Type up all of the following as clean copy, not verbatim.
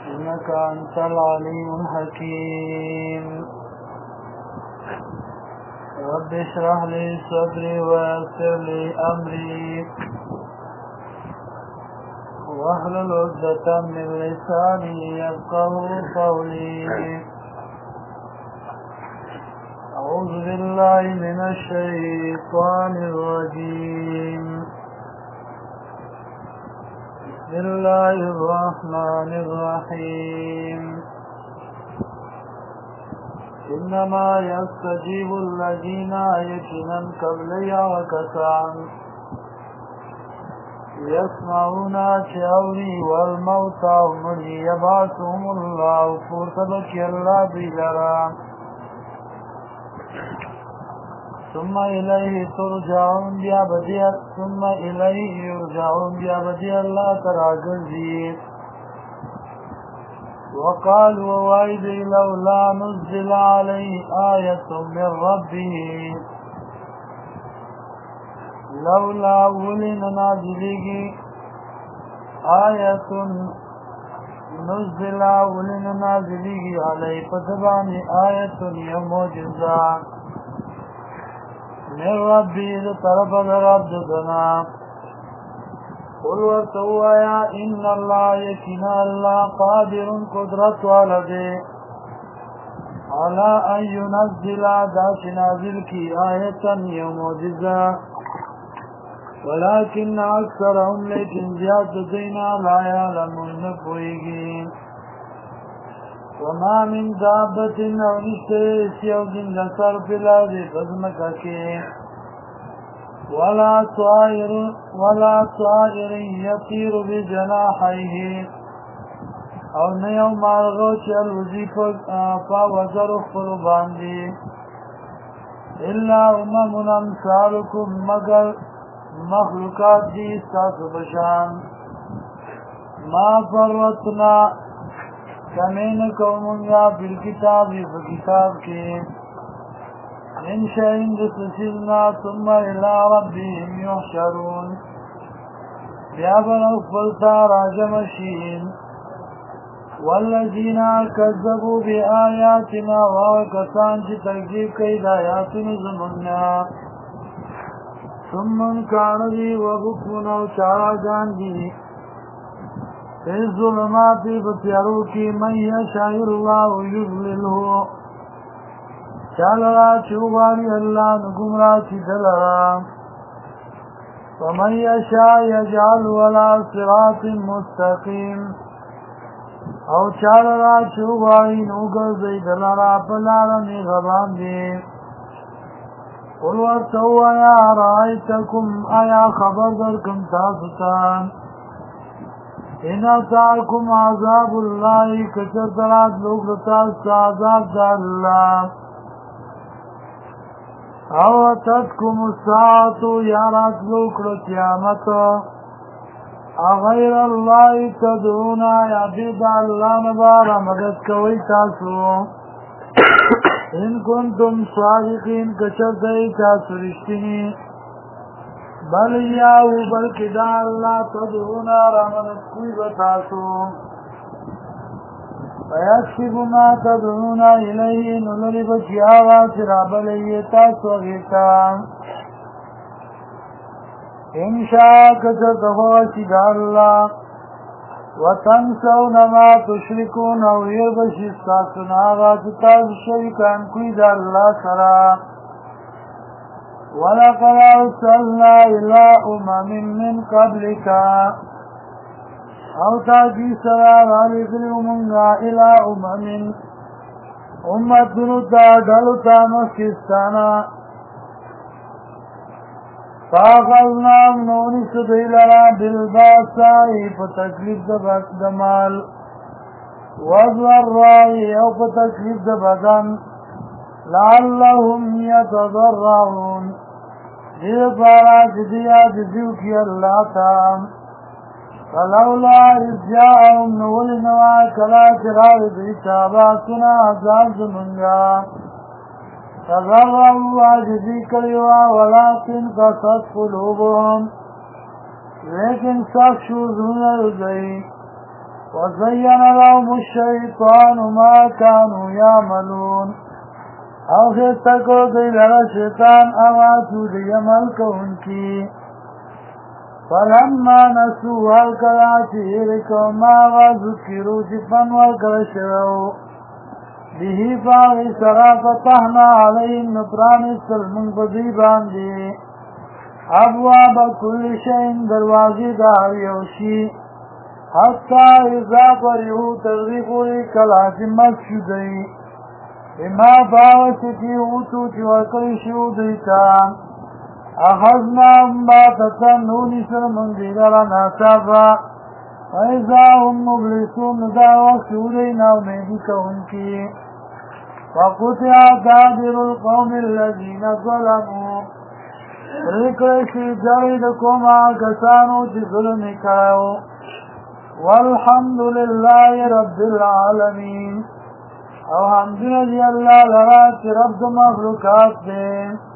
إنك أنت العليم الحكيم رب اشرح لي صدري ويسر لي أمري واحلل عقدة من لساني يفقهوا قولي أعوذ بالله من الشيطان الرجيم بسم الله الرحمن الرحيم إنما يستجيب الذين يؤمنون قبلي وكسان يسمعون شعوري والموتى هم يبعثهم الله فرصدك الله بجرام ثم إليه ترجعون ثم إليه يرجعون بأبدي الله تراجزي وقالوا وإذ لولا نزل عليه آية من ربه لولا ولن نازله آية نزل ولن نازله عليه فتبعني آية يموجزا من ربي طرف ربنا قل ورتوا يا إن الله يكنا الله قادر قدرت والده على أن ينزل داش نازل کی آیتا یموجزا ولكن أكثرهم لیکن زیاد دینا لا يعلمون نپوئیگی وما من دابة او نشتر سیو زند سر پلاد فزمکا کی ولا طائر يطير بجناحيه او نیو مارغو چل وزیف پا وزر اخفر باندی الا امم امثالكم مگر مخلوقات دی استاس بشان ما فرطنا کمین قومنگا بالکتاب فکتاب کی من شئین دسسلنا ثم الى ربهم يحشرون بیابن اخفلتا راجمشین والذین کذبوا بآیاتنا وکسان چی تکذیب کئی دایاتن زمنا ثم کاندی وبکون و چاراگان دی فی الظلمات بتیارو کی من یشاء اللہ یضللہ چالرا چوباری اللہ نگمرا چی دلرا ومن یشاء یجعل ولا صراط مستقیم او چالرا چوباری نوگر زی دلرا پلارمی غبان دی قل ورتو یا رائتکم آیا خبر درکم تاسطان ان اتاکم عذاب اللہ کچر درات لوگ رتاست عذاب دا اللہ او اتتکم الساعت یا رات لوگ قیامت اغیر اللہ تدعونا یا بید اللہ نبارا مدد کوئی تاسو ان کنتم صادقین کچر دئی تاسو رشتنی بل یاو بلکی دا اللہ تدعونا رامنت کوئی بتاسو فیکشف ما تدعونا الیه نلری بچی آغا سراب لیه تاسو غیتا انشاء کچر دخوشی دا اللہ وتنسون ما تشركون او يربشي استاسون آغا تتاز شركان کوئی دا اللہ سرا ولقد ارسلنا الى من قبلك او تاجی سرا غالقل منگا الى امت نتا ڈلتا مسکستانا فاخذناهم نونس دیلرا بالباسائی فتکلیف دمال وضرائی او فتکلیف بدن لعلهم يتضرعون دیر پارا جدیا جدیو کی اللہ تام فلولا ارجاءهم نولنوا کلا چراغ دیتاباتنا عذاب زمنگا تضرعوا عجزی کریوا ولكن قصد قلوبهم لیکن سخت شوزون رضی وزين لهم الشیطان ما كانوا يعملون او خیستا کو دی لرا شیطان آواتو دی عمل کو انکی فلما نسو والکلاتی رکو ما غذکرو چپن والکلشو بیهی فاغی سرا فتحنا علیهم نپران سلمن بدی باندی ابواب کل شئین دروازی دار یوشی حتی اذا پریو تغریقوری کلاتی مسجدی بما باوسکی اوتو چوکلی شو دیتا اخذنا باتتا نونی سر منزیلر ناسابا فیضا هم مبلسون دا وقت دینا امیدی کونکی فقطع دابر القوم الذین ظلموا رکشی جائدکم آکسانو چی ظلم کاؤ والحمد لله رب العالمین او حمدنا دی اللہ لرا چی رب مخلوقات دے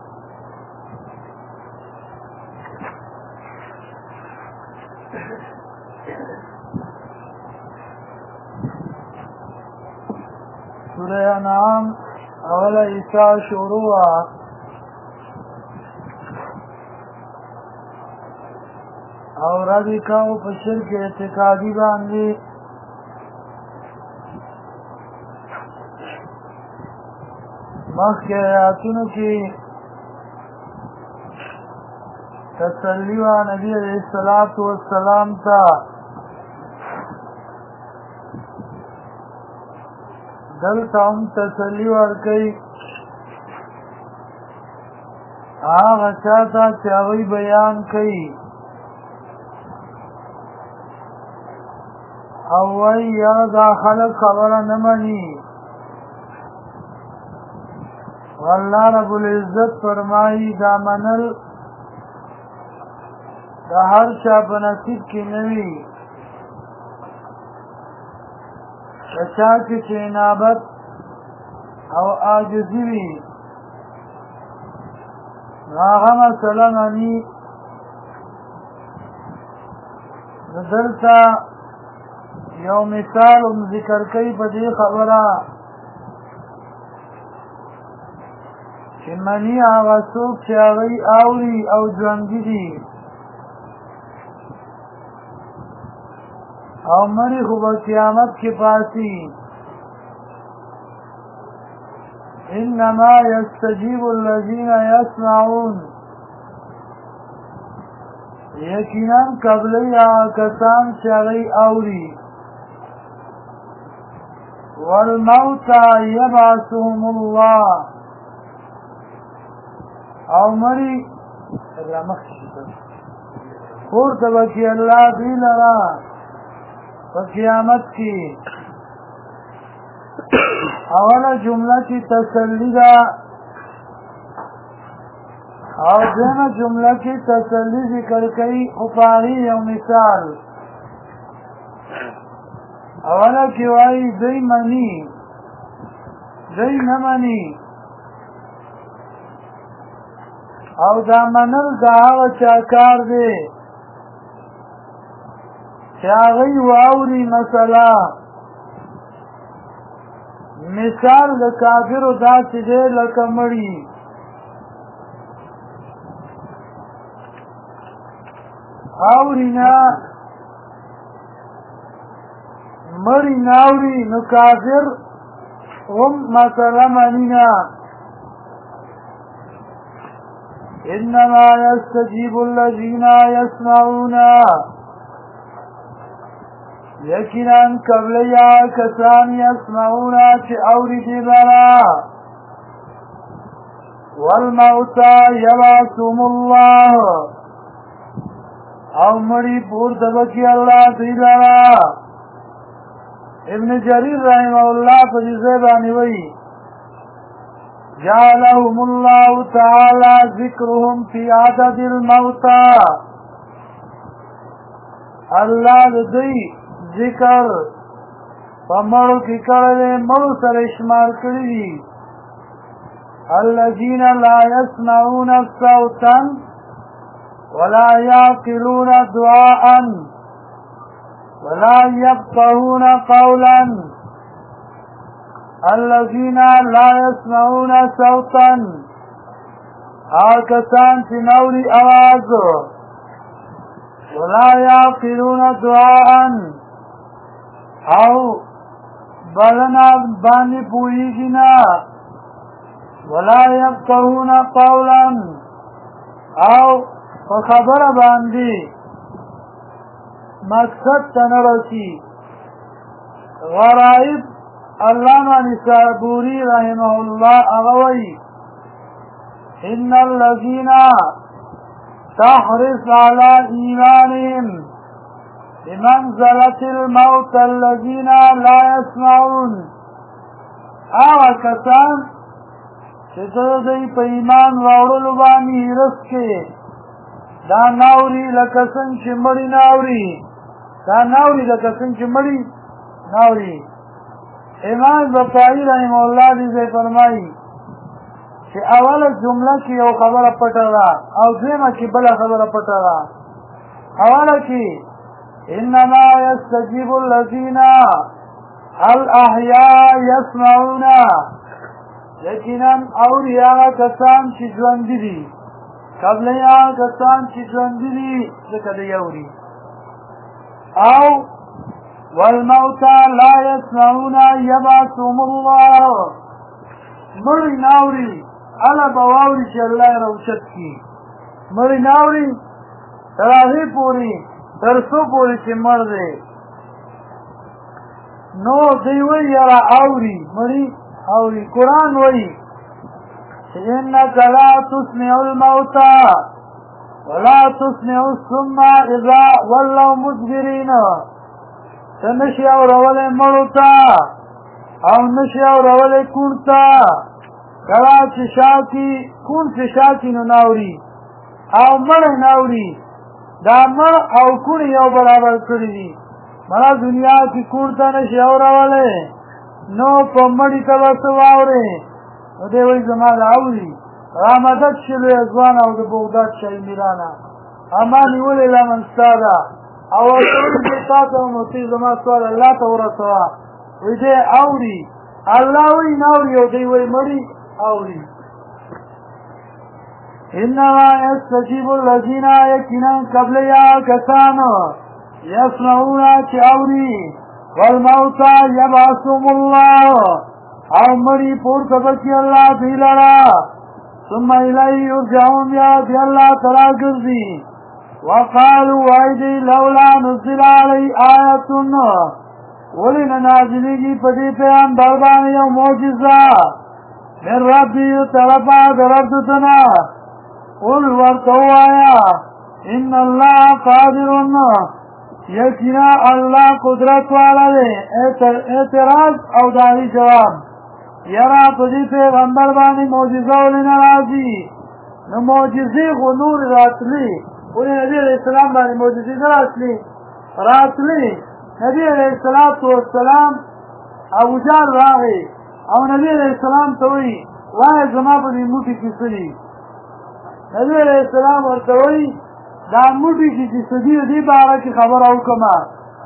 سورہ انعام اول عیسیٰ شروع اور رضی کاؤ پشرک اعتقادی باندی مخ کے آیاتونو کی تسلی و نبی علیہ السلام تا دلتا هم تسلی ورکی آغا چاہتا چاوی بیان کئی اوی یا دا خلق خبر نمانی واللہ رب العزت فرمائی دا منل دا ہر چا بنصیب کی نوی چا کی چینابت او آجزی وی آغا مثلا منی دلتا یو مثال ذکر کئی پا دی خبرہ چی منی آغا سوک چی آغی آوری او جوانگی دی او مری خوب قیامت کے پاسی انما یستجیب الذین یسمعون یقیناً قبلی آکسان چاگئی آوری والموتا یبعثهم اللہ او مری خورت بکی اللہ دی لرا قیامت کی اولا جملہ کی تسلی دا اور دینا جملہ کی تسلی ذکر کئی اپاری یو مثال اولا کی وائی دی منی دی نمانی او دا منل دا آغا چاکار دے چاگئی واوری مسئلہ مثال دا کافر دا چیزے لکمڑی آوری نا مری ناوری نو کافر غم مسئلہ منینا انما يستجيب الذين يسمعون یقیناً قبل یا کسان یسمعون چی اوری دی برا والموتا یبعثهم اللہ او مری پور دبکی اللہ دی برا ابن جریر رحمہ اللہ پجزے بانی وی جعلهم اللہ تعالی ذکرهم فی عدد الموتا اللہ دی ذکر فمرو کی کرده مرو سر اشمار کردی الذین لا يسمعون صوتا ولا يعقلون دعاء ولا يفقهون قولا الذين لا يسمعون صوتا آکسان چی نوری آواز ولا يعقلون دعاء او بلنا باندې پوهیږي نه ولا يفقهون قولا او خبره باندې مقصد تنرسی غرائب علامہ نسابوری رحمه الله اغوی ان الذين تحرص على ایمانهم بمنزلة الموت الذين لا يسمعون کسان چې دوی په ایمان راوړلو باندې هرس کې دا ناوري لکه څنګه چې مړی ناوري دا ناوري لکه څنګه چې مړی ناوري امام بطائی رحمه الله دې فرمایي چې اوله جمله کې یو خبره پټه ده او دویمه کې بله خبره پټه ده اوله کې انما يستجيب الذين الاحياء يسمعون یقینا اوریا کسان چې ژوند دي قبل یا کسان چې ژوند دي ځکه دی اوري او والموتى لا يسمعون يبعثهم الله مړی ناوري الا بواوري چې الله روشت کی مړی ناوري تراهي پوری ترسو پوری چې مړ دی نو دی وی یرا اوري مړی اوري قرآن وی انك لا تسمع الموتى ولا تسمع الصم اذا ولوا مدبرين تنشي او رولي مړوتا او نشي او رولي کونتا کلا چې شاکی کون چې شاکی نو ناوري او مړ ناوري دا مړ او کون یو برابر کړی دي مړه دنیا کې کونتا نشي او رولي نو په مړی ته وسو واوري نو دی وای زما لاوري رامدد شلو ځوان او د بغداد شای میرانا اما نیولې لمن ساده او ټول دې تاسو نو چې زما سوال الله ته ورسوا وې دې اوري الله وی ناوري او دی وای مړی اوري انما يستجيب الذين يكنون قبل يا كسانو يسمعون اوري والموتى يبعثهم الله او مری پور سبکی اللہ دیلارا ثم الی یرجعون یا دی اللہ ترا گرزی وقالوا وعیدی لولا نزل علی آیتن ولن نازلی کی پدی پیان دربانی و موجزہ من ربی طرفا دربتنا قل ورطو آیا ان اللہ قادرن یقینا اللہ قدرت والا دے اعتراض او داری جواب یرا پدی پیغمبر بانی موجزہ ولینا رازی نو موجزی خو نور راتلی ولی نبی علیہ السلام بانی موجزی راتلی نبی علیہ السلام ابو جال راغی او نبی علیہ السلام توی وای زما بانی موٹی کسلی نبی علیہ السلام ورطوی دا موټی چې سدی دی باره کې خبر او کما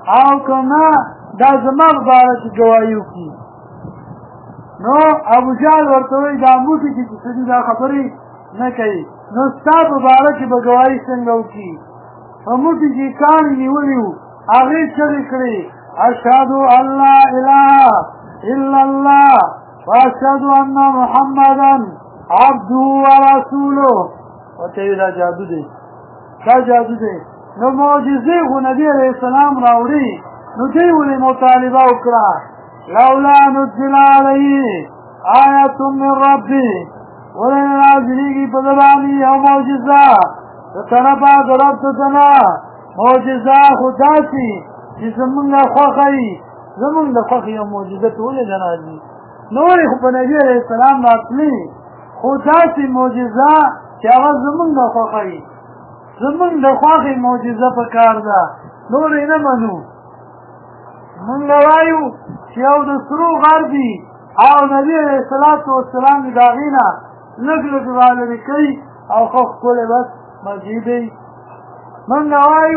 دا زما باره کې گواہی وکي نو ابو جال ورته وی دا موټی چې سدی دا خبرې نه کوي نو ستاسو باره کې به گواہی څنګه وکي په موټی کې کان نیولیو هغه چې کړی اشهد ان لا اله الا الله واشهد ان محمدا عبده ورسوله وته دا جادو دی دا جادو دی نو معجزه خو نبی علیہ السلام راوړي نو دوی ولې مطالبه وکړه لولا نزل علیه آیت من ربی ولې نازلېږي په زبانی یو معجزه د طرفه د رب څخه معجزه خو داسې چې زمونږ د خوښې یو معجزه ولې نه راځي نورې خو په نبی علیہ السلام راتلي خو داسې معجزه چې هغه زمونږ د خوښې زمون د خواخې معجزه په کار ده نور یې نه منو مونږ وایو چې یو د سرو غر دي او نبي علیه الصلاة والسلام د هغې نه لږ لږ رالرې کوي او ښه ښکلی بس مسجد دی مونږ وایو چې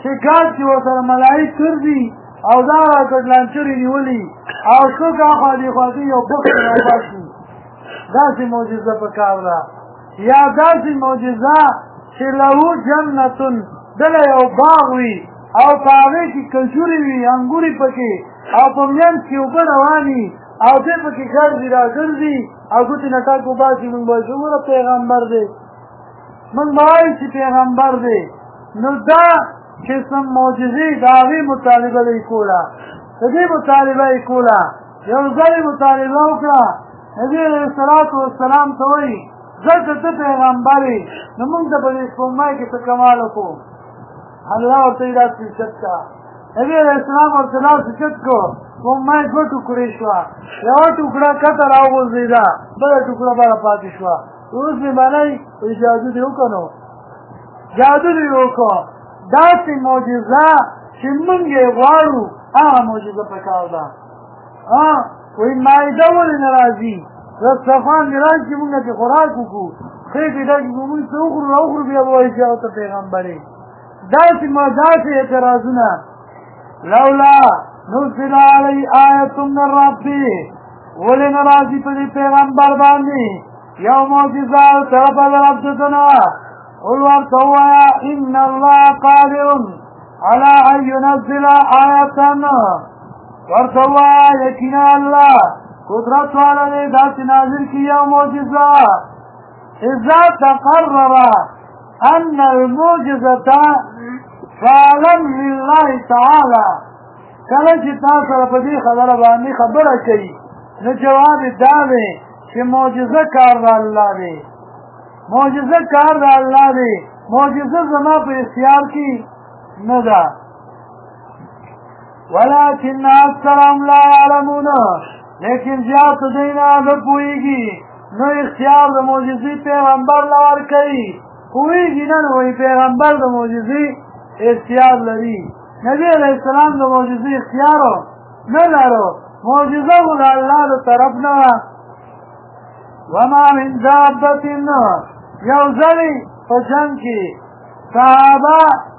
چې ګاډ کې ورسره ملایک ګرځي او دا کډلانچرې نیولي او څوک اخوا دې خوا دې یو بخت راباسي داسې معجزه پکار ده یا داسې معجزه چې له جنتون دله یو باغ وي او په هغې کې کجورې وي انګورې پکې او په منځ کې اوبه رواني او دې پکې ګرځي را ګرځي او ګوتې نه ټاک وباسي مونږ به وایو وګوره پیغمبر دی مونږ به وایو چې پیغمبر دی نو دا قسم معجزې د هغې مطالبه دی کوله د دې مطالبه یې کوله یو ځل یې مطالبه وکړه نبي علیه الصلاة والسلام ته وایي ځکه ته پیغمبر یې نو مونږ ته په دې سپوږمۍ کې څه کمال وکړو الله ورته یې داسې چت کړه نبي علیه السلام ورته داسې چت کړو سپوږمۍ دوه ټوکړې شوه یوه ټوکړه کته راوغورځېده بله ټوکړه بله پاتې شوه اوس مې منئ وایي جادو دې وکړو نو جادو دې وکړو داسې معجزه چې مونږ یې غواړو هغه معجزه پکار ده وایي مایده ولې نه راځي رستخوان دې راشي چې مونږ پرې خوراک وکړو خېټې ډکې کړو مونږ څه وخورو راوخورو بیا به وایي چې هغه ته پیغمبر یې داسې اعتراضونه لولا نزل علی آیت من ربی ولې نه راځي په دې پیغمبر باندې یو معجزه طرفه د رب دنا قل ورته ووایه ان الله قادر على ان ينزل آیة ورته ووایه یقینا الله قدرت والا دی داسې نازل کړي یو معجزه اذا تقرر ان المعجزة فعلا لله تعالى کله چې تاسو سره په دې خبره باندې خبره کوي نو جواب یې دا دی چې معجزه کار د الله دی معجزه کار د الله دی معجزه زما په اختیار کې نه ده ولكن اکثرهم لا يعلمون لیکن زیات دوی نه پوهېږي نو اختیار د معجزې پیغمبر له ورکوي پوهېږي نه نو وایي پیغمبر د معجزې اختیار لري نبی علیہ السلام د معجزې اختیار نه لرو معجزه خو د الله د طرف نه وما من دابة یو ځلې په جنګ کې صحابه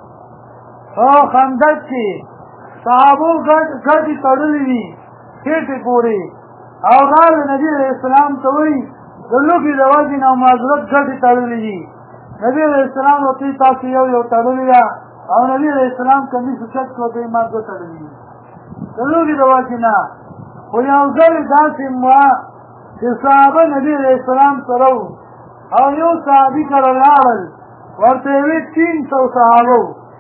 په خندق کې صحابو ګټې تړلې وي خېټې پورې او غال نبی علیہ السلام ته وایي د لوږې د وجې نه معذرت ګټې تړلې دي نبی علیہ السلام ورته تاسو یو تړلې ده او نبی علیہ السلام کمیس چت کو دې ما دوه تړلې دي د لوږې د وجې نه خو یو ځل داسې وه چې صحابه نبی علیہ السلام سره او یو صحابي کره لاړل ورته یې وی 300 صحابه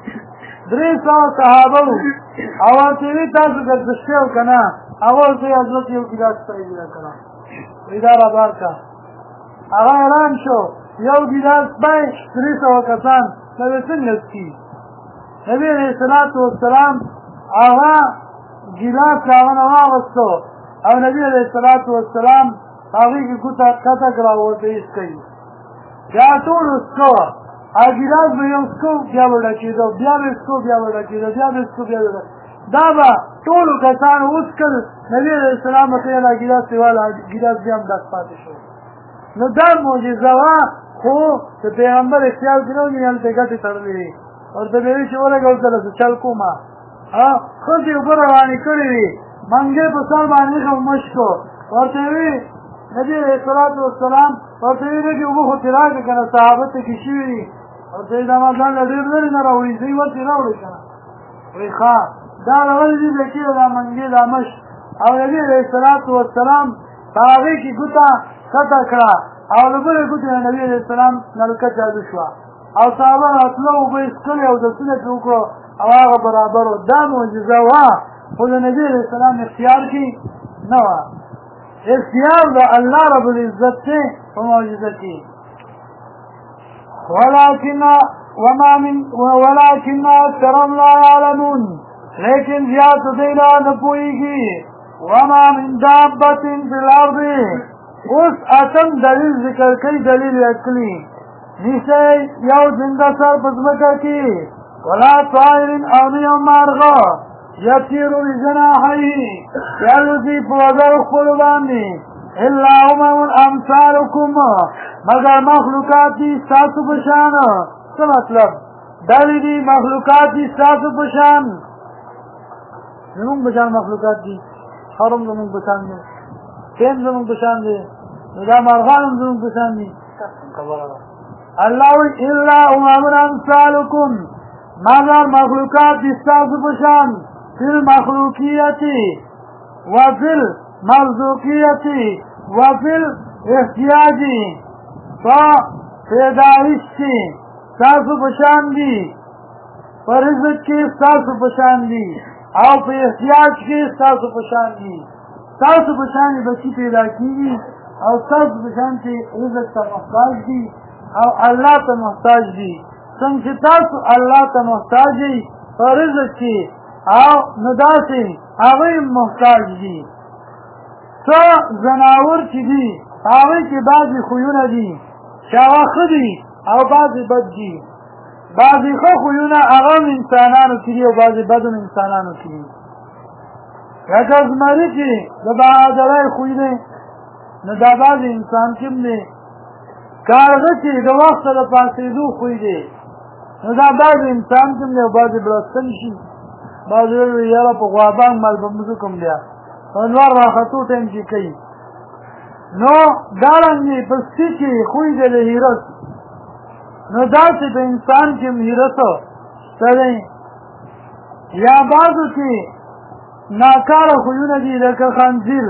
300 صحابه او ورته یې تاسو ګرځښتې او که نه هغه ورته یې حضرت یو ګیلاس پیدا کړه وایي دا رابار کا هغه حیران شو یو ګیلاس پی 300 کسان دا به څنګه څکي نبي علیه الصلاة والسلام هغه ګیلاس له هغه نه واغېستو او نبي علیه الصلاة والسلام هغې کې ګوته کته کړه او ورته یې څکوي بیا ټول څکو هغه ګیلاس به یو څکو بیا به ډکېده بیا به څکو بیا به ډکېده بیا به څکو بیا به دا به ټولو کسانو وڅکل نبي علیه السلام ورته یې دا ګیلاس دیواله ګیلاس بیا هم ډک پاتې شو نو دا معجزه وه خو د پیغمبر اختیار کې نه وي هلته ګټې تړلې وي ورته به وي چې ولږه ورسره څه چل کومه ښځې اوبه روانې کړې وي منګی په سر باندې ښه مشکو ورته وي نبي علیه الصلاة والسلام ورته وي لږې اوبه خو ترې راکړه که نه صحابه تکې شوي دي ورته وي دا ما ځان له ډېر لرې نه راوړي زه یې ورته راوړئ که نه وایي ښه دا راغلي دي بېکې دا منګې دا مش او نبي علیه الصلاة والسلام په هغې کې ګوته کته کړه او د بلې ګوتې نه نبي علیه السلام نلکه چالو شوه او صحابه راتله اوبه یې څښلې او دسونه پرې وکړو او هغه برابر و دا معجزه وه خو د نبي علیه السلام اختیار کې نه وه اختیار د الله رب العزت دی په معجزه کې ولكن اکثرهم لا يعلمون لیکن زیات دوی نه پوهېږي وما من دابة فی الارض اوس اتم دلیل ذکر کوي دلیل عقلي نشته یو زنده سر په ځمکه کې ولا طائر او نه یو مارغه یطیر بجناحیه چې الوځي په وزرو خپلو باندې الا امم امثالکم مگر مخلوقات دي ستاسو په شان څه مطلب دلی دی مخلوقات دی ستاسو پشان زمون پشان مخلوقات دی خرم زمون پشان دی تیم زمون پشان دی دا مرغان زمون پشان دی اللہ وی الا امامن امثالکم مگر مخلوقات دی ستاسو پشان فی المخلوقیتی وفی المرزوقیتی وفی الاحتیاجی پیدائش کی ستاسو پشان دی پر رزق کی ستاسو پشان دی او په احتیاج کې ستاسو پشان دی ستاسو پشان بچی پیدا کیږي او ستاسو پشان کې رزق ته محتاج دی او الله ته محتاج دی څنګه تاسو الله ته محتاج دی په رزق کې او نو داسې هغه محتاج دی څو زناور چې دي هغه کې بعضې خویونه دي چې هغه ښه دي او بعضې بد دي بعضې ښه خویونه هغه هم انسانانو کې دي او بعضې بد هم انسانانو کې دي لکه زمري چې د بهادرۍ خوی دی نو دا بعضې انسان کې هم دی کارغه چې د وخته د پاڅېدو خوی دی نو دا بعضې انسان کې هم دی او بعضې بړستن شي بعضې ویل یاره په غوابانګ مال به موږ کوم بیا انوار راختو ټایم کې کوي نو دارنګې په سپي کې خوی دی د هیرس نو داسې په انسان کې هم هیرس شته دی یا بعضو کې ناکاره خویونه دي لکه خنزیر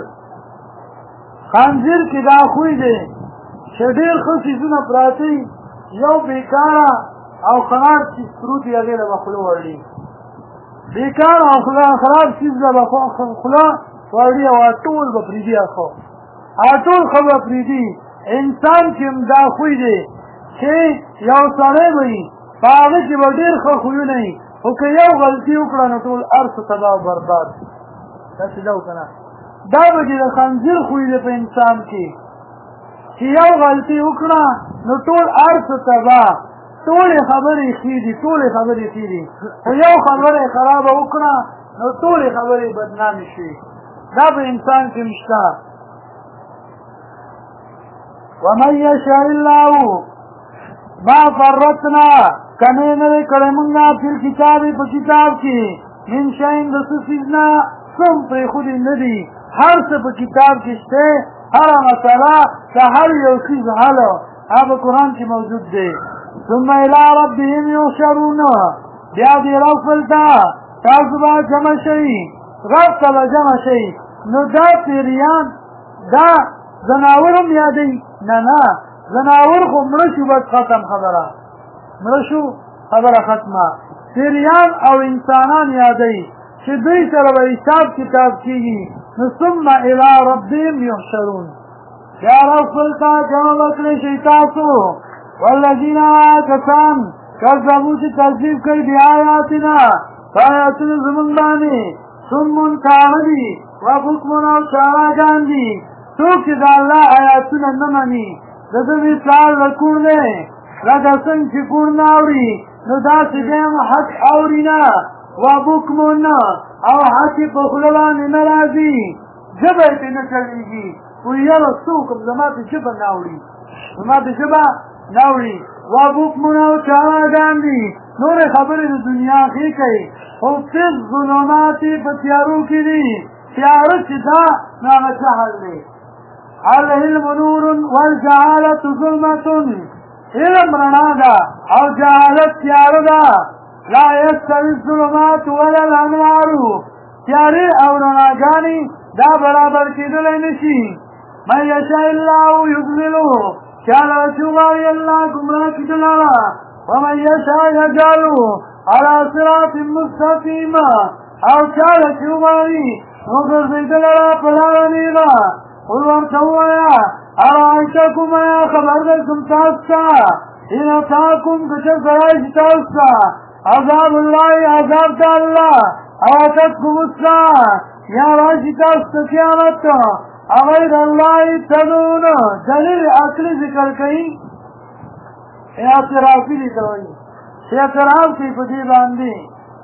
کې دا خوی دی چې ډېر ښه څیزونه پراته یو بېکاره او خراب څیز پروت وي هغې له به خوله وړي بېکاره او خراب څیز له به خوله وړي او ټول به پرېږدي ټول ښه به پرېږدي انسان کې هم دا خوی دی چې یو سړی به وي په هغه کې به ډېر ښه خویونه وي خو که یو غلطي وکړه نو ټول هر څه تباه او برباد داسې ده که نه دا به چې د خنزیر خوی دی په انسان کې چې یو غلطي وکړه نو ټول هر څه تباه ټولې خبرې ښې دي خو یو خبره یې خرابه وکړه نو ټولې خبرې بدنامې شوې دا په انسان کې هم شته ومن یشاء الله ما فرطنا کمی نه دی کړی مونږه فی الکتاب په کتاب کې من شیء د څه څیز نه څه پرېښودي نه دي هر څه په کتاب کې شته هره مسله د هر یو څیز حل هغه قرآن کې موجود دی ثم الى ربهم یحشرون بیا دې رب خپل ته تاسو به جمع شئ رب ته به جمع شئ نو دا پیریان دا زناور هم یادوي نه زناور خو مړه شو بس ختم خبره ختمه پیریان او انسانان یادوي چې دوی سره به حساب کتاب کېږي نو ثم الى ربهم یحشرون یا رب خپل ته جمع به کړی شئ تاسو والذین کسان کذبوا چې تکذیب کوي بآیاتنا په آیاتونو زمونږ باندې صم کاڼه دي وبکم او چاړاګان دي څوک چې د الله آیاتونه نه مني د ده مثال د کوڼ دی لکه څنګه چې کوڼ نه اوري نو داسې دی هم حق اوري نه وبکم او حق یې په خوله باندې نه راځي ژبه یې پرې نه چلېږي وایي یاره څوک زما ته ژبه نه اوري وبکم او چاړاګان دي نورې خبرې د دنیا ښې کوي خو فی الظلمات په تیارو کې دي تیاره چې دا نو هغه جهل دی العلم نور والجهالة ظلمة علم رڼا ده او جهالت تیاره ده لا یستوي الظلمات ولا الانوار تیارې او رڼاګانې دا برابر کېدلی نه شي من یشاء الله یضلله چاله چې وغواړي الله ګمراه کړي دلاره ومن یشاء یجعله على صراط مستقیم او چاله چې وغواړي نو ګرځوي دلاره په لاره نیغه قل ورته ووایه ارایتکم ایا خبر درکړم تاسو ته ان اتاکم که چېرته راشي تاسو ته عذاب الله عذاب د الله او اتتکم الساعه یا راشي تاسو ته قیامت غیر الله تدعون دلیل عقلي ذکر کوي اعترافي دي کوي چې اعتراف کوي په دې باندې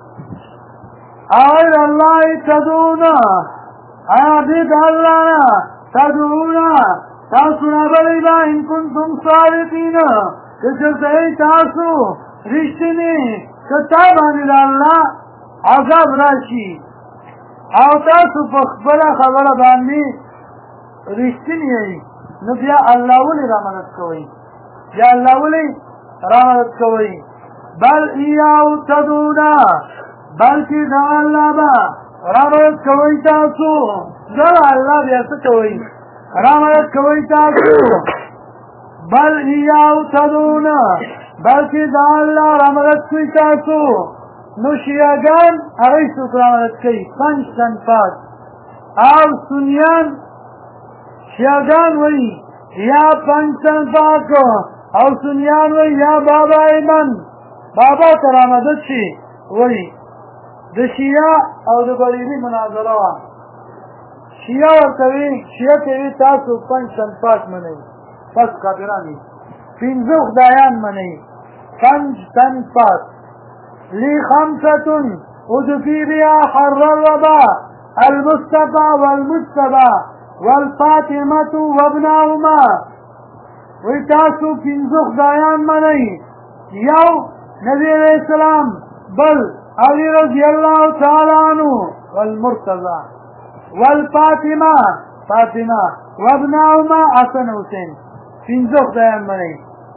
غیر الله تدعون ایا دې د الله نه تدعون تاسو نه بلئ با ان کنتم صادقین که چېرته تاسو رښتینی که تا باندې د الله عذاب راشي او تاسو په خپله خبره باندې رښتینی یئ نو بیا الله ولې را مدد کوئ بیا الله ولې را مدد کوئ بل ایاو تدعونا بلکې د الله به را مدد کوئ تاسو د الله بیا څه کوئ را مدد کوئ تاسو بل ایاو تدعونا بلکې د الله را مدد کوئ تاسو نو شیعهګان هغوی څوک را مدد کوي پنج تن پاک او سنیان شیعهګان وایي یا پنج تن پاک او سنیان وایي یا بابا ایمن بابا ته را مدد شي وایي د شیعه او د بریلي مناظره وه شیعه ورته وایي شیعه ته وایي تاسو پنج تن پاک منئ پس کافران دي پنځه خدایان منئ پنج تن پاک لی خمسة ادفی بیا حر الوبا المصطفى والمجتبى والفاطمة وابناهما وی تاسو پنځه خدایان منئ یو نبی علیہ السلام بل علی رضی اللہ تعالی عنہ والمرتضى والفاطمة فاطمة وابناهما حسن حسین پنځه خدایان منئ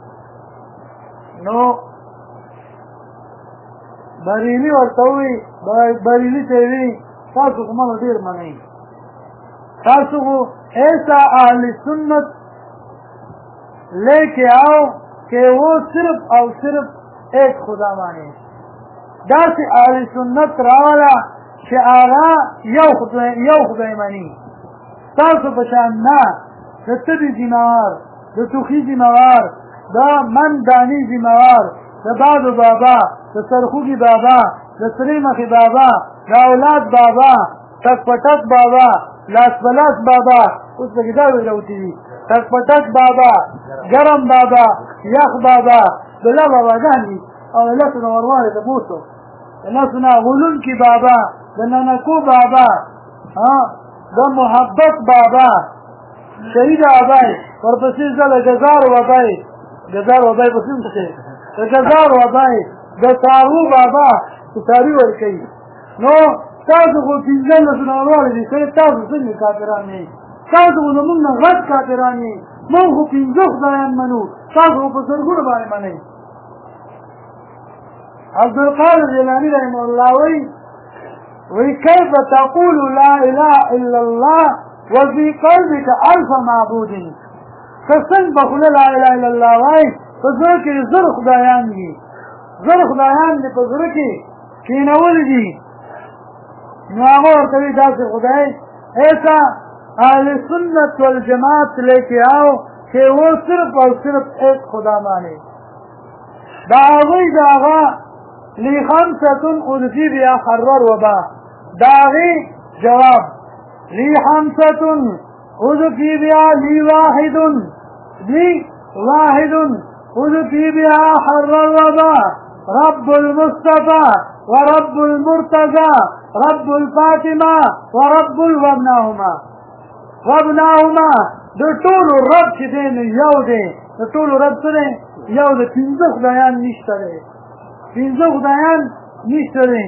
نو بریلی ورته وی بریلی ته وی تاسو خو مانا ډېر منئ تاسو خو ایسا اهل سنت لے کے آؤ کہ وہ صرف اور صرف ایک خدا مانے داس اہل سنت راولا کہ آغا یو خدای مانی تاسو پشان نا د تبی ذمہوار د توخی ذمہوار د من دانی ذمہوار د بادو بابا د سرخوگی بابا د سریمخی بابا د اولاد بابا تک پٹک بابا لاس بلاس بابا اس پہ کتاب روتی دی تک پٹک بابا گرم بابا یخ بابا دلا بابا گانی او اللہ سنا وروارے دا بوسو اللہ سنا غلون کی بابا دا ننکو بابا دا محبت بابا شہید آبائی ورپسیز دا گزار وابائی پسند سے دا گزار وابائی دا تارو بابا تاری ورکی نو تاسو خو پنځه لسونه وروارې دي که تاسو څنګه کافران یې تاسو خو زمونږ نه غټ کافران یې موږ خو پنځه خدایان منو تاسو خو په زرګونو باندې منئ عبدالقادر جیلاني رحمه الله وی کیف تقول لا اله الا الله وفي قلبك الف معبود که څنګه په خوله لا اله الا الله وایي په زړه کې زر خدایان دي زر خدایان دي په زړه کې کښېنولي دي نو هغه ورته وایي داسې خدای ایسا اهل سنت والجماعت لے کے آؤ کہ وہ صرف اور صرف ایک خدا مانے دا هغوی د هغه لی خمسة ادفی بیا حرر وبا دا هغې جواب لی خمسة ادفی بیا لی واحد ادفی بیا حرر وبا رب المصطفى ورب المرتضى رب الفاطمة ورب وابناهما دو ټولو رب چې دی نو یو دی د ټولو رب څه دی یو دی پنځه خدایان نشته دی پنځه خدایان نشته دی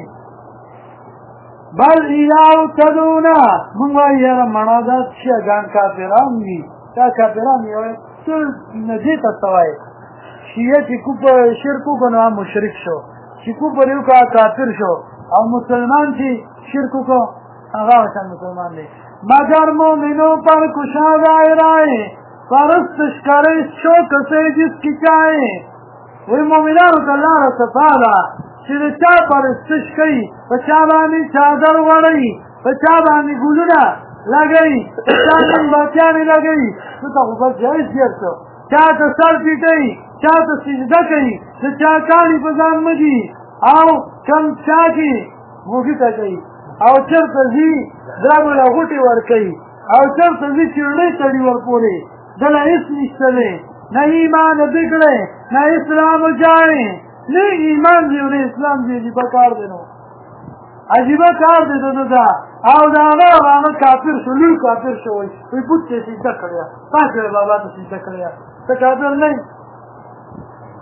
بل ایاو تدعونا موږ وایو یاره مړه دا شیعهګان کافران دي دا کافران دي ټول دې ته څه وایي شیعه چې شرک وکړو نو مشرک شو چې کفر یې وکړه کافر شو او مسلمان چې شرک وکړو هغه ورته مسلمان دی مگر مومنوں پر کشادہ رائے پرستش کرے شوق سے جس کی چاہے وہی مومنانو ته لاره صفا ده چې د چا پرستش کوي په چا باندې چادر وړئ په چا باندې ګلونه لګئ په چا مومباتیانې لګئ نو ته خو بس جایز ډېر څه چا ته سر پیټئ چا ته سجده کوي د چا کاڼي په ځان مږي او کم چا کې موږي ته کوي او چرته ځي درابو له غوټې ورکوي او چرته ځي چیرډۍ تړي ورپورې دله هېڅ نشته دی نه ایمان بگڑے نہ اسلام جائیں نه ایمان دی او نه اسلام دی عجیبه کار دی نو عجیبه کار دی دا او دا هغه کافر شو لوی کافر شو وایي بوت ته سجده کړی پاک بابا ته سجده کړی ته کافر نه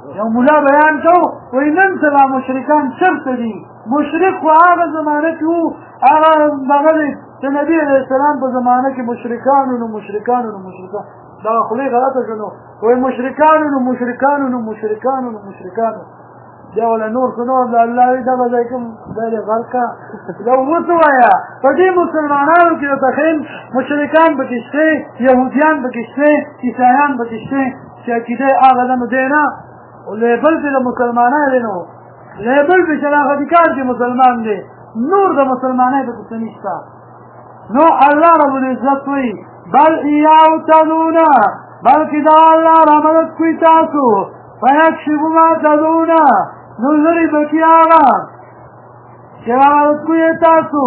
یو مولا بیان کو وایي نن سبا مشرکان چرته دي مشرک خو هغه زمانه کې وو هغه دغه دی د نبي علیه السلام په زمانه کې مشرکانو نو مشرکانو نو مشرکان دا خولې غلطه شنو وایي مشرکانو نو مشرکانو نو مشرکانو نو مشرکانو بیا ولا نور سنو د الله دغه ځای کوم ځای غرقه لو وتوایا په دې مسلمانانو کې د تخیم مشرکان پکې شته یهودیان پکې شته عیسایان پکې شته چې عقیده هغه نه دی نه لیبل د مسلمانانو نو لیبل به شناخت کار چې مسلمان دی نور د مسلمانانو په څه نشته نو الله رب العزت وی بل ایاو تدونا بلکې دا الله رحمت کوي تاسو فیکشف ما تدونا نو لري بکی آغا چې رحمت کوي تاسو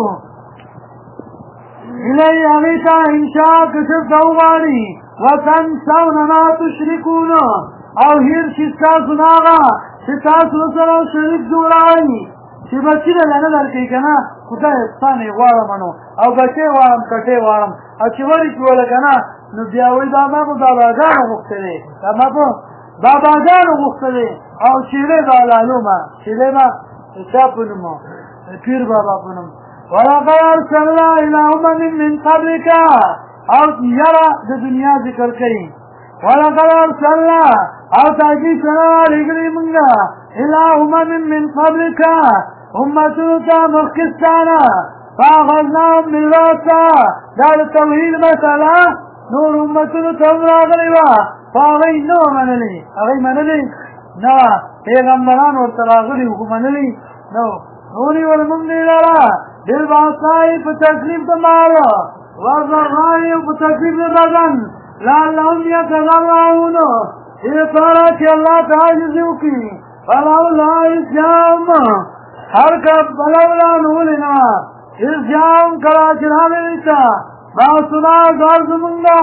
الی اغیتا انشاء کشف دوغانی وتنسون ما تشرکون او هیر چې تاسو ناغا چې تاسو سره شریک جوړای چې بچی له نه درکې کنه خدای ستانه غواړم نو او بچي غواړم کټه غواړم او چې وری کوله کنه نو بیا وې دا ما په باباګانو غوښتلې دا ما په باباګانو غوښتلې او چیرې دا لالوما چیرې ما حسابونو پیر بابا پونم ولقد ارسلنا الى امم من قبلك او یرا د دنیا ذکر کوي ولقد ارسلنا او تاکي سره لګري مونږه الى امم من قبلك امتك مخكستانا فاخذناهم بالباسا دا التوحيد مثلا نور امتنا تمرا غلوا فاغي نو منلي اغي منلي نا پیغمبران ورتراغلي ومنلي نو نوري والممني لرا بالباساي بتسليم تمارا والضراي بتسليم بدن لعلهم يتضرعون اذا فارك الله تعالى يزوكي فلولا إسلام حركب بلولا نولنا إسلام كلا جرامي إيسا باسنا غرز منگا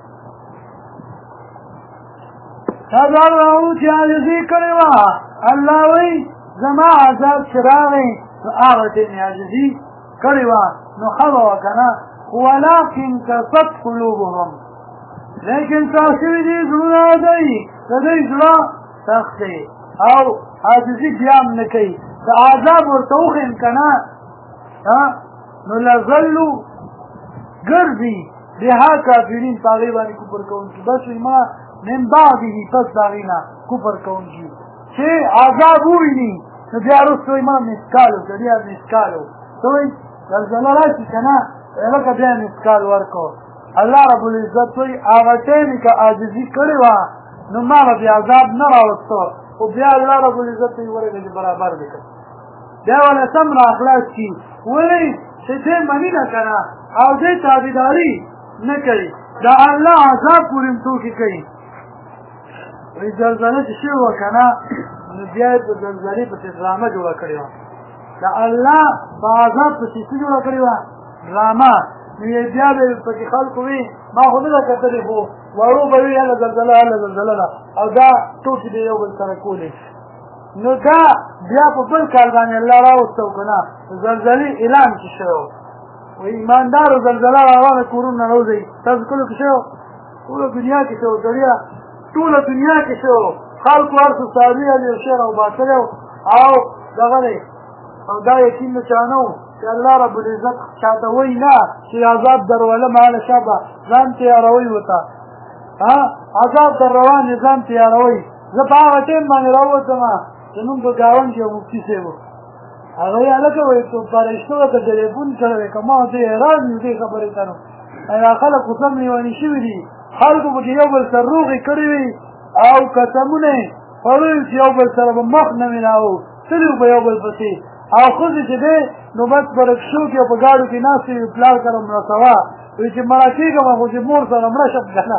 تضرعو چاجزی کروا اللہ وی زما عذاب شراغی آغتین عجزی کروا نخضا وکنا ولكن كفت قلوبهم لیکن تاثیر دی ضرورا دی تدی ضرورا سختی او عاجزی بیام نکی دا عذاب ورطوخ امکنا نو لظلو گردی بها کافرین تاغیبانی کفر کون کی بس ما من بعده پس داغینا کفر کون کی چه عذاب ہوئی نو بیا رسو ایمان مسکالو بیا مسکالو توی زلزله راشی کنا ایلکا بیا مسکال ورکو اللہ رب العزت وی آغتینی که عاجزی کریوا نو ما با بیا عذاب نراوستو و بیا اللہ رب العزت وی ورگی برابر بکن بیا والا سم را اخلاص کی ولی شده منی نکنا او ده تابیداری نکری دا اللہ عذاب پوریم تو کی کئی وی زلزله چه شو کنا نو بیا په زلزله په ډرامه جوړه کړی و دا الله په عذاب په څه جوړه کړی و ډرامه نو یې بیا په کې خلکو وی ما خو نه کتلې وو ورو به وی هله زلزله او دا ټوټې دی یو بل سره کولې نو دا بیا په بل کال باندې الله راوستو کنه زلزلې اعلان شو و ایماندار زلزله روانه کورونه راوځي تاسو کله کې شو ټول دنیا کې شو دریا ټول دنیا کې شو خلق ورسو ساری علی شیر او باطل او دغه او دا یقین چانو چې الله رب العزت چاته وای نه چې عذاب دروله مال شابه ځان تیاروي وتا عذاب در روان ځان تیاروي زه په هغه ټیم باندې راوځم چې موږ په گاون کې مفتي سیو هغه یې الکه وای ته پرېشتو ته ټلیفون کړو کما دې راځي دې خبرې کړو ایا خلک قسم نیونی شي دي خلکو په یو بل سره روغي کړی او قسمونه خورل چې یو بل سره مخ نه ملاو تلو په یو بل پسې او خو دې دې نو بس برښو کې په گاډو کې ناسي پلان کړم نو سوا چې مراکیګه مو چې مور سره مړ شپ کنه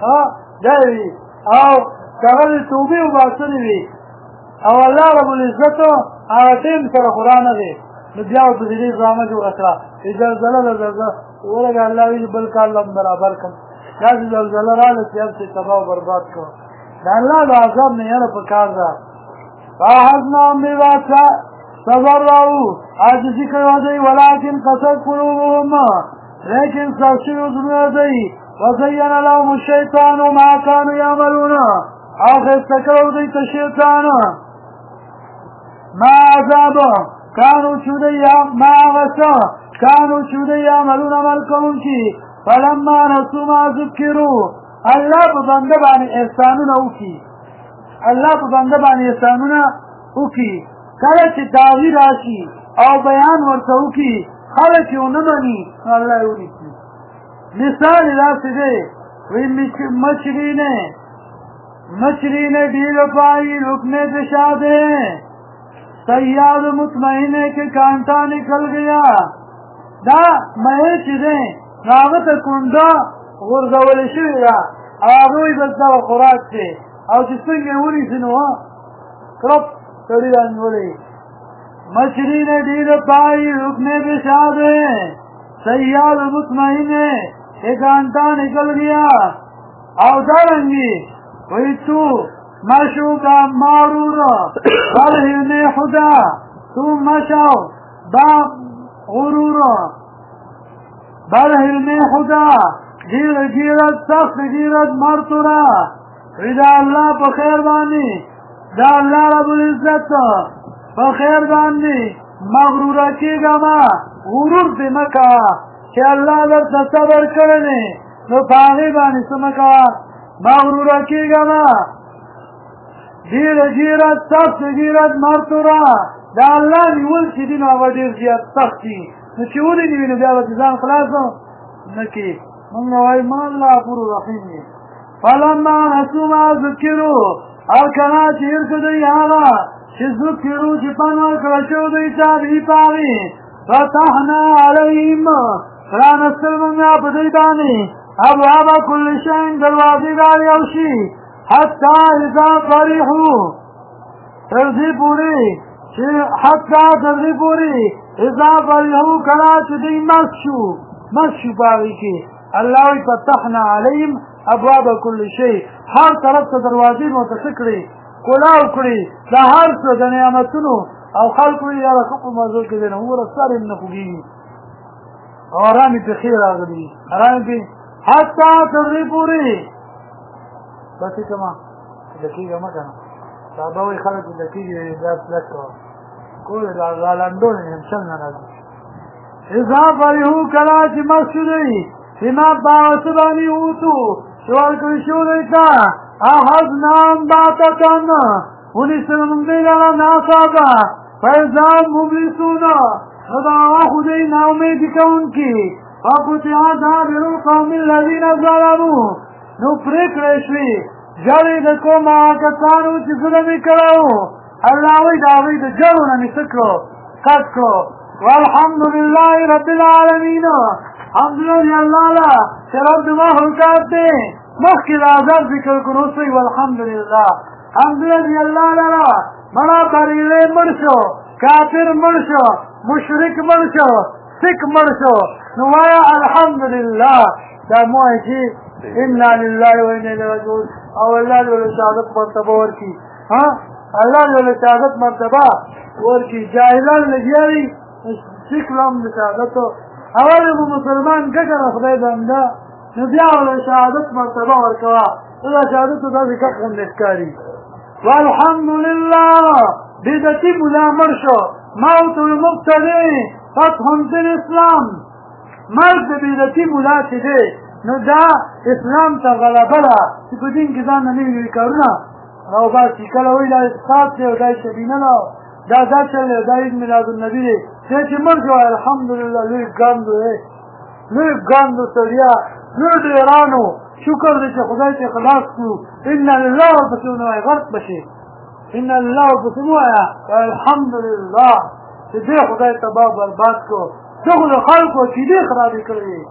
دی او دغه توبه واسطه وی او الله رب العزت هغه ټیم سره قران دی نو بیا په دې ځامه جوړ کړه اجازه زلزله ورګه الله وی بل کالم برابر کړ دا زلزله راځي چې تباہ او برباد کړ دا الله د عذاب نه یره په کار ده فاحزنا میواسا تضرعوا عاجزی کوي دی ولكن قصد قلوبهم لیکن سرشیو زنو دی وزین لهم الشیطان ما كانوا يعملون او خسته کړو دوی ته شیطان ما عذاب کانو چودی ما غسا کانو چودی عملون عمل کوونکي فلما نسوا ما ذکروا الله په بنده باندې احسانونه وکي الله په بنده باندې احسانونه وکي کله چې داوی راشي او بیان ورته وکي خلک یې ونه مني الله یې ونیسي مثال داسې دی وایي مچھلی نے ڈھیل پائی رکنے دشا دے سیاد مطمئن کے کانٹا نکل گیا دا مہی چیزیں نامت کنڈا غرزولی شوی دا آغوی بزدا و خوراک سے او چی سنگی اولی سنو کرپ کری انولی مچھلی نے ڈھیل پائی رکنے دشا دے سیاد مطمئن کے کانٹا نکل گیا او دارنگی وی تو مشوکا مارورا برهن خدا تو مشو با غرورا برهن خدا گیرت سخت گیرت مرتورا دا اللہ بخیر بانی دا اللہ رب العزت بخیر بانی مغرورا کی گما غرور دی مکا کہ اللہ در تصبر کرنے نو پاغی بانی سمکا مغرورا کی گما گیرت سخت گیرت مرتورا دا اللہ نیول چی دین آقا دیر زیاد سختی نو چیولی نیوینو بیا بتزان خلاصو نکی منگا وائی ما اللہ پورو رحیمی فلما نسو ما ذکرو ارکنا چیر کدی آغا چی ذکرو چی پنو کرشو دی تابی پاغی فتحنا علیهم فرانستر منگا پدی بانی ابواب کل شین دروازی داری اوشی حتی اذا فرحو ترزی پوری اذا فرحو کلا چدی مسشو باغی کی اللہ فتحنا علیهم ابواب کل شی ہر طرف تا دروازی متسکری کلاو کری دا ہر سو دا نعمتونو او خلقوی یا رکھو مزول کے دینا وہ رسال انکو گی او آرامی پی خیر آگلی آرامی پی حتی ترزی پوری بسی کما دقیقه مکنه صحابه خلق دقیقه دست لکه کول لالندون همشن ننازی اذا فرحو کلاچ مسجدی بما باوسبانی اوتو سوال کرشو دیتا احضنام باتتن ونسن مندیلنا ناسابا فیضام مبلسونا ندعا خودی ناومیدی کون کی فقطعا دابر القوم الذین ظلمو نو پریک رشوی جاری دکو ماکتانو چی ظلمی کرو اللہ وی داوی دا جرونا نسکرو قد کرو والحمدللہ رب العالمین حمدللہ اللہ لا چی رب محرکات دے مخی لازر ذکر کنوسی والحمدللہ حمدللہ اللہ لا منا بریلے مرشو کافر مرشو مشرک مرشو سک مرشو نوایا الحمدللہ دا موئی چی انا للہ و انا الیہ راجعون او اللہ جو شہادت مرتبہ ورکی اللہ جو شہادت مرتبہ ورکی جاہلان لگیاری شکلام شہادتو اول مسلمان گگر خدای بنده نبیاو شهادت مرتبه ورکوا اذا شهادتو دا ذکر نسکاری والحمدللہ بیدتی ملا مرشو موت المبتدی فتح دل اسلام مرد بیدتی ملا چی دے نو دا اسلام تا غلبه دا چی پا دین کی دان نمیوی کرونا رو باسی کلوی دا اسقاط دے و دا شبینه دا دا چل دے دا عید ملاد النبی دے چی مرشو الحمدللہ لوی گاندو ہے لوی گاندو سریا لوی دیرانو شکر دے چی خدای چی خلاص کو انا للہ و بسونو آئی غرط بشی انا للہ و بسونو آیا الحمدللہ چی دے خدای تباہ برباد کو دخل خلقو چی دے خرابی کروی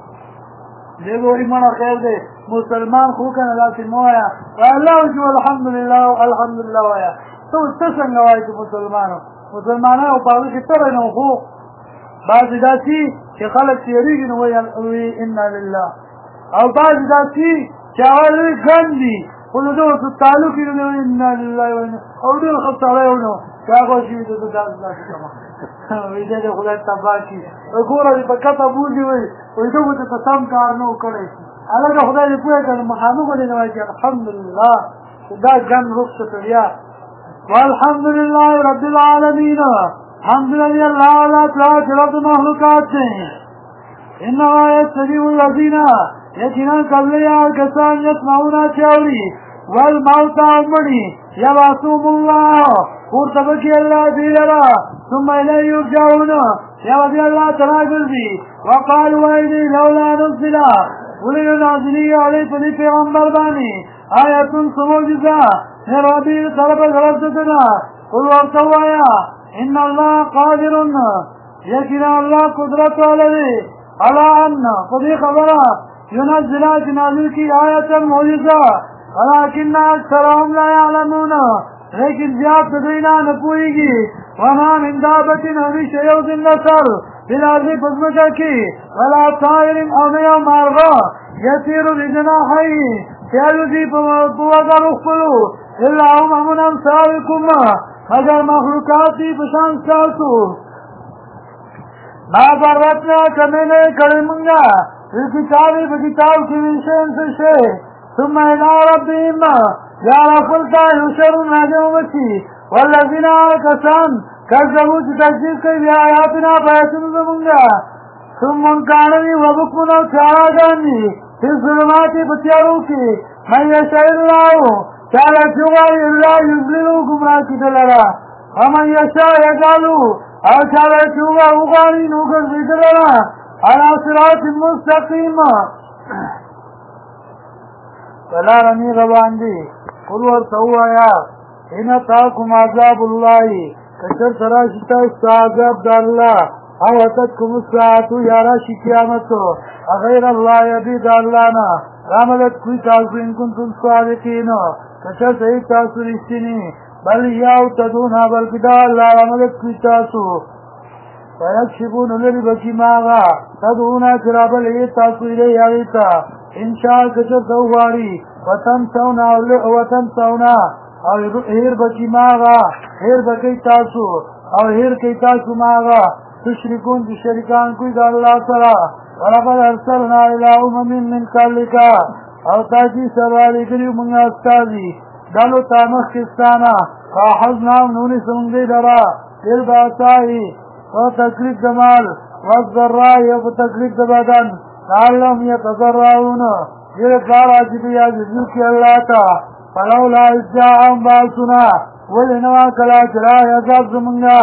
دے گوری منا خیر دے مسلمان خوکن اللہ سی مویا اللہ جو الحمدللہ آیا تو تسنگ آئی تو مسلمانو پاوی کی طرح نو خوک بعضی دا سی چی خلق سیریگی نوی انا للہ او بعضی دا سی چی آوالی گندی خلو دو تو تعلقی نوی انا للہ او دو خبت علیہ نو کیا گوشی دو تو داز دا کما ویدے دے خدای تباکی گورا دی پکتا بوزی وی ویدو بودی پسام کارنو کڑی علاقہ خدای دی پویا کرنے محامو کو دینا وائی کہ الحمدللہ دا جن رخصت یا والحمدللہ رب العالمین حمدللہ اللہ علیہ اطلاق رب محلوقات سے انہا یتبیع الذین یقینا قبلیا کسان یسمعونا چاوری والموتا امنی یبعثوم اللہ پورتبکی اللہ دیلرا ثم الی یرجعون یبعثی اللہ تناجر دی وقالوا ایدی لولا نزلا ولی نازلی علی پدی پیغمبر بانی آیتن سموجزا من ربی طرف غربتنا قل ورطوایا ان اللہ قادرن یقینا اللہ قدرت والدی علا ان قدی خبرہ ينزلات نازل کی آیتا موجزا ولكن اکثرهم لا يعلمون لیکن زیاد تدرینا نپوئی گی وما من دابت ہمیش یوز النصر بالعرض بزمکہ کی ولا طائر امیو مارغا یسیر بجناحی کیلوزی پوگر اخفلو الا امم امثالکم مگر مخلوقاتی پشان سالتو ما فرطنا کمینے کڑمنگا الكتابی بکتاب کی ویشین سے شے ثم الى ربهم يعرفلتا يشرون هجمتي والذين كسان كذبوا تكذيب كي بآياتنا فيتم زمنگا ثم كانني وبكمنا وتعاجاني في الظلمات بتياروكي من يشاء الله تعالى جواري الله يزللوا گمراكي دلرا ومن يشاء يجعلوا او تعالى جوار وغاني نوكر في دلرا على صراط مستقيم فلا رمی روان دی قل ورطوایا ان اتاکم عذاب اللہ کچر تراشتا استعذاب دا اللہ او اتتکم الساعتو یاراشی قیامتو اغیر اللہ یبید اللہنا رامدت کوئی تاسو ان کنتم صادقین کچر صحیح تاسو رشتینی بل یاو تدونا بلکدا اللہ رامدت کوئی تاسو فیکشبون لری بکی ماغا تدونا چرابل ای تاسو الی یاغیتا انشاء کچر دواری وطن سونا اور ہیر بکی ماغا ہیر بکی تاسو اور ہیر کی تاسو ماغا تشرکون کی شرکان کوئی دا اللہ سرا ولقد ارسلنا الى امم من قبلکا اور تاکی سوالی کریو منگا استازی دلو تامخ کستانا فاحضنا نونی سمنگی درا دل باسائی و تکلیف دمال والذرائی و تکلیف دبادن لعلهم يتضرعون يرفع عجبي عجزو کی اللہ تا فلولا اجاءهم باسنا ولنوا کلا چرا عذاب زمنگا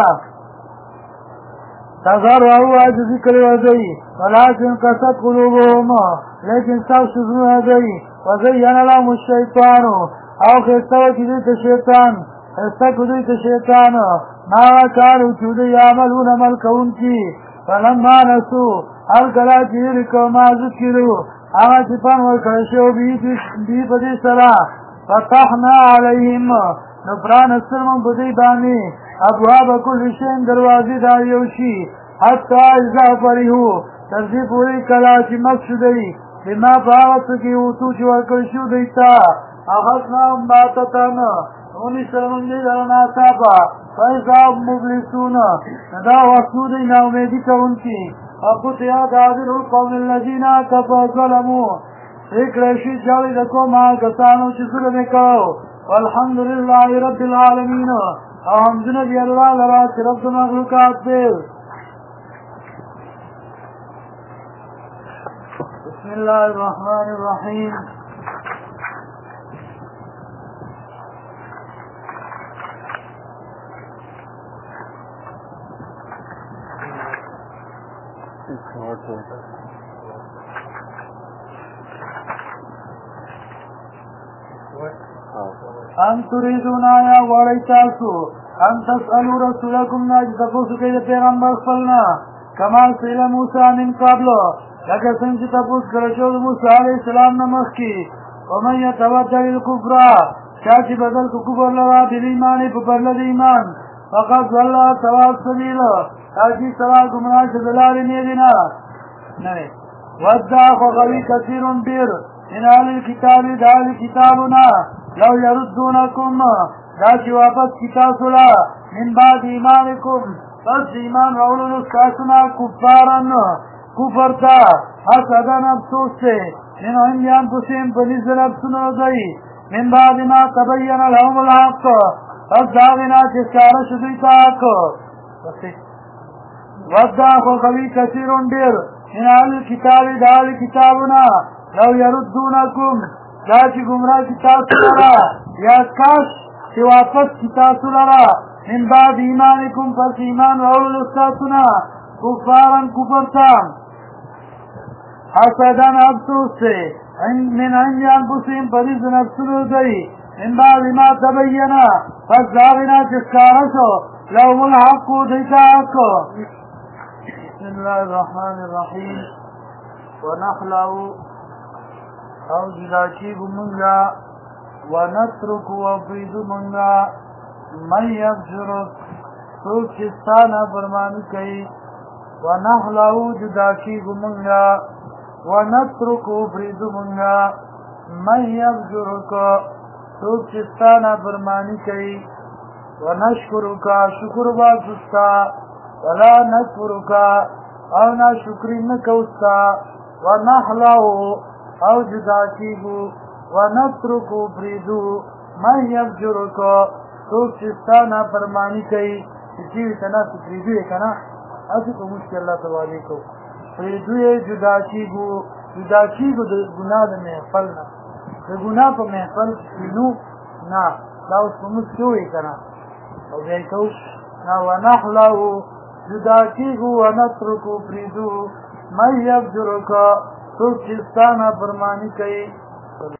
تضرعوا عجزی کلی وزئی ولكن قست قلوبهم لیکن سب شزنو وزئی وزین لهم الشیطان او خستو کدیت شیطان استقدیت شیطان ما کانو چودی عملون عمل کون کی فلما نسو هل کلا چیر کو ما ذکرو اما چپان ورکرشو بی پدی سرا فتحنا علیهم نفران السلم پدی بانی ابواب کل شین دروازی داریوشی حتی ازا فریحو ترزی پوری کلا چی مقصدی بما پاوت کی اوتو چی ورکرشو دیتا اخصنا باتتان اونی سرمنگی درنا سابا فیصاب مبلسون ندا وصودی ناومیدی کونکی وقطع دابر القوم الذين كفروا ظلموا ایک رشید جاوی دکو ما کسانو چی ظلم کو والحمدللہ رب العالمین حمدنا بی اللہ لرا چی رب مخلوقات دے بسم اللہ الرحمن الرحیم ان تريدون آیا وڑی تاسو ان تسألو رسولکم ناج تپوسو کئی پیغمبر خپلنا کما سیل موسیٰ من قبلو لکه سنچ تپوس کرشو موسیٰ علیہ السلام نمخ کی ومن یتبدل الکفرا چاچی بدل کو کفر لرا بالایمان پپرلد ایمان فقط واللہ سواب سبیل تاکی سواب گمراہ شدلال نیدنا نوے ودعا خوغوی کثیر بیر ان آل الكتاب دال کتابنا لو یردونکم داچی واپس کتاسولا من بعد ایمانکم پس ایمان رولو نسکاسنا کفارن کفرتا حسدن افسوس سے ان عندیان پسیم پنیزن افسنو دائی من بعد ما تبین لهم الحق پس داغنا چسکار شدوی تاک ودا خوخوی کثیرون دیر من اهل کتاب دال کتابنا لو یردونکم دا چی گمراه کتاب سلرا یا کاش چی واپس کتاب سلرا من بعد ایمانکم پس ایمان وولو استاسنا کفارا کفرتان حسدان افسوس سے من عند انفسهم پریز نفسنو دی من بعد ما تبینا پس داغنا چسکارشو لهم الحق دیتاکو بسم الله الرحمن الرحیم ونخلعو او جلاچیب منگا ونترک وفید منگا من یفجرک سوک چستانا فرمانی کئی ونخلعو جلاچیب منگا ونترک وفید منگا من یفجرک سوک چستانا فرمانی کئی ونشکرک شکر باسستا ولا نکفرکا او نا شکری نکوستا ونحلو او جدا کیگو ونترکو پریدو من یفجرکو سوک چستانا فرمانی کئی چیوی کنا پریدوی کنا اسی کو مشکل اللہ تبالی کو پریدوی جدا کیگو دا گناہ دا محفل نا دا گناہ پا محفل سینو نا دا اس کو مشکوی کنا او بیکو نا ونحلو جدا کیگو ونترکو پریدو من یفجرکا سوک چستانا فرمانی کئی